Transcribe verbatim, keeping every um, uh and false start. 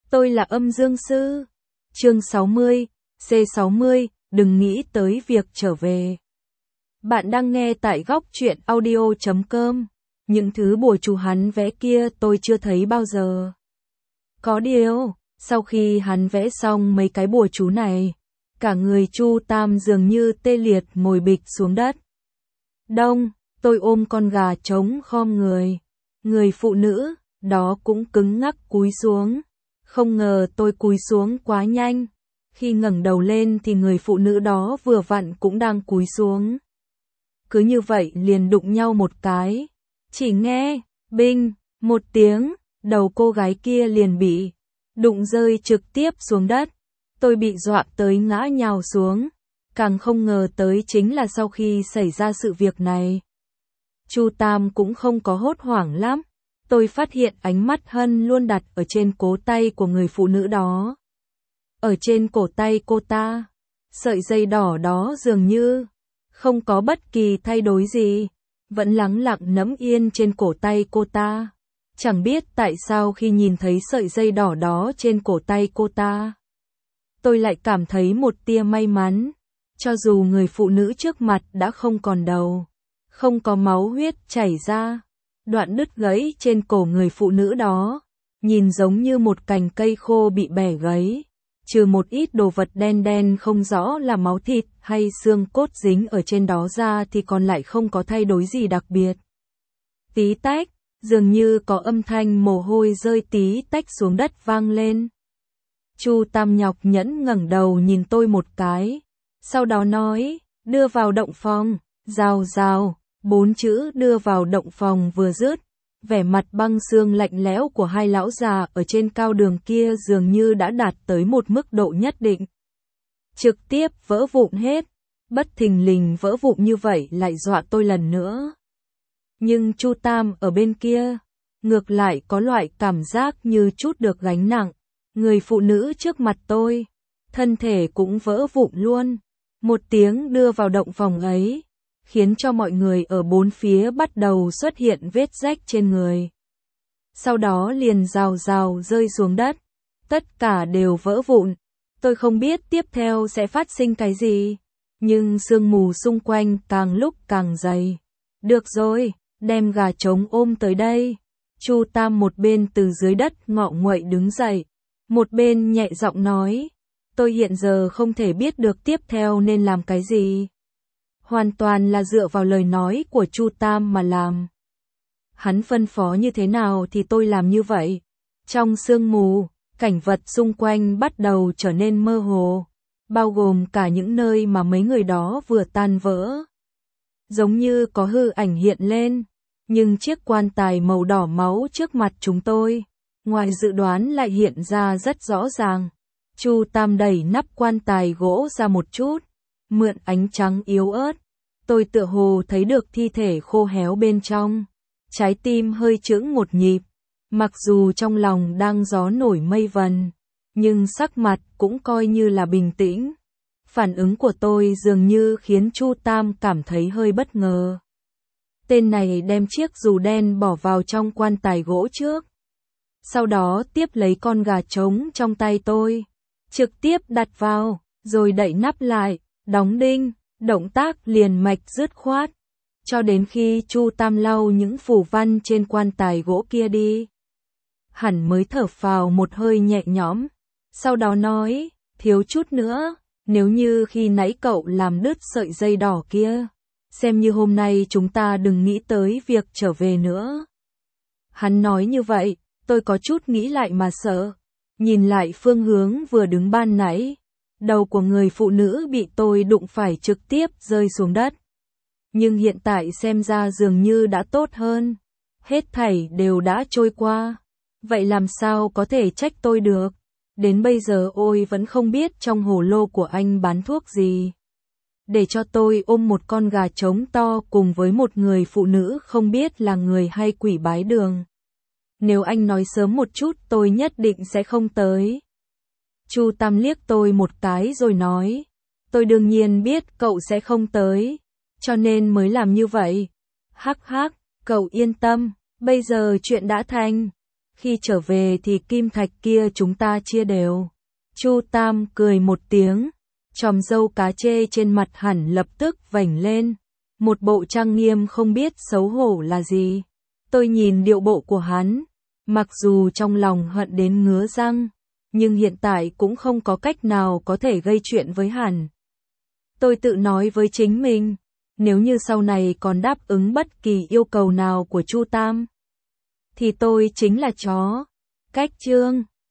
Tôi là âm dương sư. Chương sáu mươi, C sáu mươi, đừng nghĩ tới việc trở về. Bạn đang nghe tại góc truyện audio chấm com. Những thứ bùa chú hắn vẽ kia tôi chưa thấy bao giờ. Có điều, sau khi hắn vẽ xong mấy cái bùa chú này, cả người Chu Tam dường như tê liệt ngồi bịch xuống đất. Đông, tôi ôm con gà trống khom người. Người phụ nữ, đó cũng cứng ngắc cúi xuống. Không ngờ tôi cúi xuống quá nhanh. Khi ngẩng đầu lên thì người phụ nữ đó vừa vặn cũng đang cúi xuống. Cứ như vậy liền đụng nhau một cái. Chỉ nghe, binh, một tiếng, đầu cô gái kia liền bị đụng rơi trực tiếp xuống đất. Tôi bị dọa tới ngã nhào xuống. Càng không ngờ tới chính là sau khi xảy ra sự việc này, Chu Tam cũng không có hốt hoảng lắm. Tôi phát hiện ánh mắt Hân luôn đặt ở trên cổ tay của người phụ nữ đó. Ở trên cổ tay cô ta, sợi dây đỏ đó dường như không có bất kỳ thay đổi gì, vẫn lắng lặng nẫm yên trên cổ tay cô ta. Chẳng biết tại sao khi nhìn thấy sợi dây đỏ đó trên cổ tay cô ta, tôi lại cảm thấy một tia may mắn. Cho dù người phụ nữ trước mặt đã không còn đầu, không có máu huyết chảy ra, đoạn đứt gãy trên cổ người phụ nữ đó, nhìn giống như một cành cây khô bị bẻ gãy, trừ một ít đồ vật đen đen không rõ là máu thịt hay xương cốt dính ở trên đó ra thì còn lại không có thay đổi gì đặc biệt. Tí tách, dường như có âm thanh mồ hôi rơi tí tách xuống đất vang lên. Chu Tam nhọc nhẫn ngẩng đầu nhìn tôi một cái, sau đó nói, đưa vào động phòng, rào rào. Bốn chữ đưa vào động phòng vừa dứt, vẻ mặt băng xương lạnh lẽo của hai lão già ở trên cao đường kia dường như đã đạt tới một mức độ nhất định. Trực tiếp vỡ vụn hết, bất thình lình vỡ vụn như vậy lại dọa tôi lần nữa. Nhưng Chu Tam ở bên kia, ngược lại có loại cảm giác như chút được gánh nặng. Người phụ nữ trước mặt tôi, thân thể cũng vỡ vụn luôn. Một tiếng đưa vào động phòng ấy, khiến cho mọi người ở bốn phía bắt đầu xuất hiện vết rách trên người. Sau đó liền rào rào rơi xuống đất. Tất cả đều vỡ vụn. Tôi không biết tiếp theo sẽ phát sinh cái gì. Nhưng sương mù xung quanh càng lúc càng dày. Được rồi, đem gà trống ôm tới đây. Chu Tam một bên từ dưới đất ngọ nguậy đứng dậy. Một bên nhẹ giọng nói. Tôi hiện giờ không thể biết được tiếp theo nên làm cái gì. Hoàn toàn là dựa vào lời nói của Chu Tam mà làm. Hắn phân phó như thế nào thì tôi làm như vậy. Trong sương mù, cảnh vật xung quanh bắt đầu trở nên mơ hồ, bao gồm cả những nơi mà mấy người đó vừa tan vỡ. Giống như có hư ảnh hiện lên, nhưng chiếc quan tài màu đỏ máu trước mặt chúng tôi, ngoài dự đoán lại hiện ra rất rõ ràng. Chu Tam đẩy nắp quan tài gỗ ra một chút. Mượn ánh trắng yếu ớt, tôi tựa hồ thấy được thi thể khô héo bên trong. Trái tim hơi chững một nhịp, mặc dù trong lòng đang gió nổi mây vần, nhưng sắc mặt cũng coi như là bình tĩnh. Phản ứng của tôi dường như khiến Chu Tam cảm thấy hơi bất ngờ. Tên này đem chiếc dù đen bỏ vào trong quan tài gỗ trước. Sau đó tiếp lấy con gà trống trong tay tôi, trực tiếp đặt vào, rồi đậy nắp lại. Đóng đinh, động tác liền mạch dứt khoát, cho đến khi Chu Tam lau những phù văn trên quan tài gỗ kia đi. Hẳn mới thở phào một hơi nhẹ nhõm, sau đó nói, thiếu chút nữa, nếu như khi nãy cậu làm đứt sợi dây đỏ kia, xem như hôm nay chúng ta đừng nghĩ tới việc trở về nữa. Hắn nói như vậy, tôi có chút nghĩ lại mà sợ, nhìn lại phương hướng vừa đứng ban nãy. Đầu của người phụ nữ bị tôi đụng phải trực tiếp rơi xuống đất. Nhưng hiện tại xem ra dường như đã tốt hơn. Hết thảy đều đã trôi qua. Vậy làm sao có thể trách tôi được? Đến bây giờ ôi vẫn không biết trong hồ lô của anh bán thuốc gì. Để cho tôi ôm một con gà trống to cùng với một người phụ nữ không biết là người hay quỷ bái đường. Nếu anh nói sớm một chút tôi nhất định sẽ không tới. Chu Tam liếc tôi một cái rồi nói, tôi đương nhiên biết cậu sẽ không tới, cho nên mới làm như vậy. Hắc hắc, cậu yên tâm, bây giờ chuyện đã thành. Khi trở về thì kim thạch kia chúng ta chia đều. Chu Tam cười một tiếng, chòm râu cá chê trên mặt hẳn lập tức vành lên, một bộ trang nghiêm không biết xấu hổ là gì. Tôi nhìn điệu bộ của hắn, mặc dù trong lòng hận đến ngứa răng, nhưng hiện tại cũng không có cách nào có thể gây chuyện với hắn. Tôi tự nói với chính mình, nếu như sau này còn đáp ứng bất kỳ yêu cầu nào của Chu Tam, thì tôi chính là chó. Cách chương